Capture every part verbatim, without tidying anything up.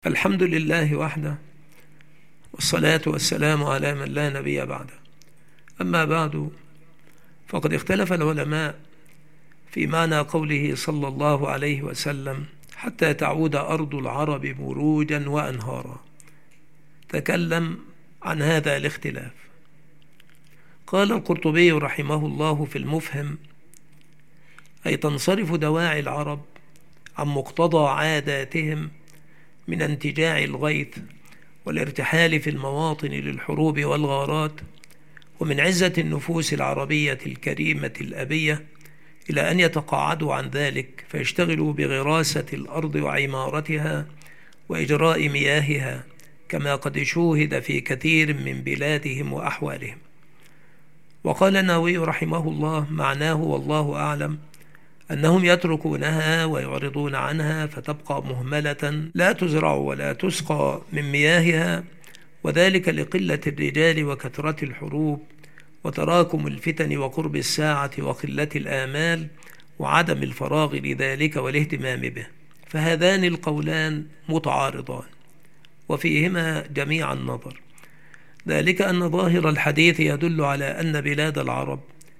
الحمد لله وحده، والصلاة والسلام على من لا نبي بعده. أما بعد، فقد اختلف العلماء في معنى قوله صلى الله عليه وسلم: حتى تعود أرض العرب مروجا وأنهارا. تكلم عن هذا الاختلاف. قال القرطبي رحمه الله في المفهم: أي تنصرف دواعي العرب عن مقتضى عاداتهم من انتجاع الغيث والارتحال في المواطن للحروب والغارات، ومن عزة النفوس العربية الكريمة الأبية، إلى أن يتقاعدوا عن ذلك فيشتغلوا بغراسة الأرض وعمارتها وإجراء مياهها، كما قد شوهد في كثير من بلادهم وأحوالهم. وقال النووي رحمه الله: معناه والله أعلم أنهم يتركونها ويعرضون عنها فتبقى مهملة لا تزرع ولا تسقى من مياهها، وذلك لقلة الرجال وكثرة الحروب وتراكم الفتن وقرب الساعة وقلة الآمال وعدم الفراغ لذلك والاهتمام به. فهذان القولان متعارضان وفيهما جميع النظر، ذلك أن ظاهر الحديث يدل على أن بلاد العرب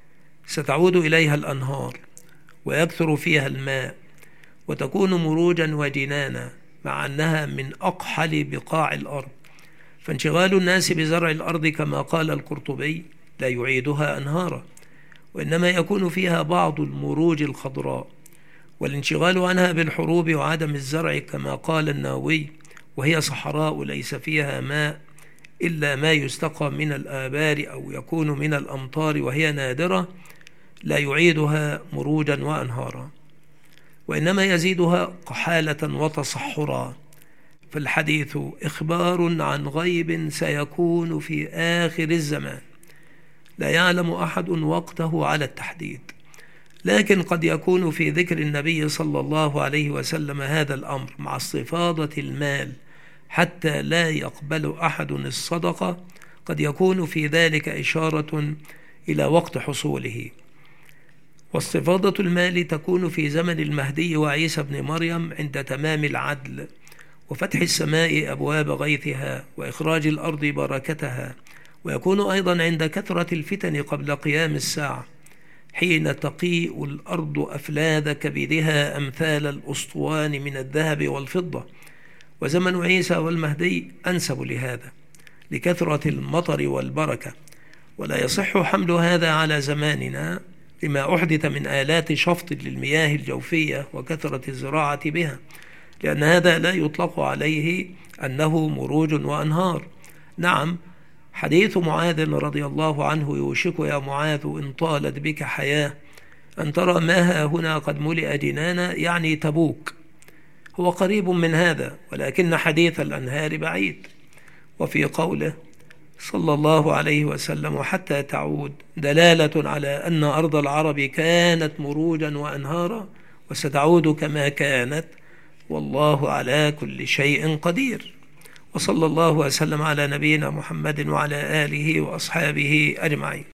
ستعود إليها الأنهار ويكثر فيها الماء وتكون مروجا وجنانا، مع أنها من أقحل بقاع الأرض، فانشغال الناس بزرع الأرض كما قال القرطبي لا يعيدها أنهارا، وإنما يكون فيها بعض المروج الخضراء، والانشغال عنها بالحروب وعدم الزرع كما قال النووي وهي صحراء ليس فيها ماء إلا ما يستقى من الآبار أو يكون من الأمطار وهي نادرة، لا يعيدها مروجا وأنهارا، وإنما يزيدها قحالة وتصحرا. فالحديث إخبار عن غيب سيكون في آخر الزمان لا يعلم أحد وقته على التحديد، لكن قد يكون في ذكر النبي صلى الله عليه وسلم هذا الأمر مع استفاضة المال حتى لا يقبل أحد الصدقة، قد يكون في ذلك إشارة إلى وقت حصوله. واستفاضة المال تكون في زمن المهدي وعيسى بن مريم عند تمام العدل وفتح السماء أبواب غيثها وإخراج الأرض بركتها، ويكون أيضا عند كثرة الفتن قبل قيام الساعة، حين تقيء الأرض أفلاذ كبدها أمثال الأسطوان من الذهب والفضة. وزمن عيسى والمهدي أنسب لهذا لكثرة المطر والبركة، ولا يصح حمل هذا على زماننا لما أحدث من آلات شفط للمياه الجوفية وكثرة الزراعة بها، لأن هذا لا يطلق عليه أنه مروج وأنهار. نعم، حديث معاذ رضي الله عنه: يوشك يا معاذ إن طالت بك حياة أن ترى ما هنا قد ملئ جنانا، يعني تبوك، هو قريب من هذا، ولكن حديث الأنهار بعيد. وفي قوله صلى الله عليه وسلم: حتى تعود، دلالة على أن أرض العرب كانت مروجا وأنهارا وستعود كما كانت، والله على كل شيء قدير. وصلى الله وسلم على نبينا محمد وعلى آله وأصحابه أجمعين.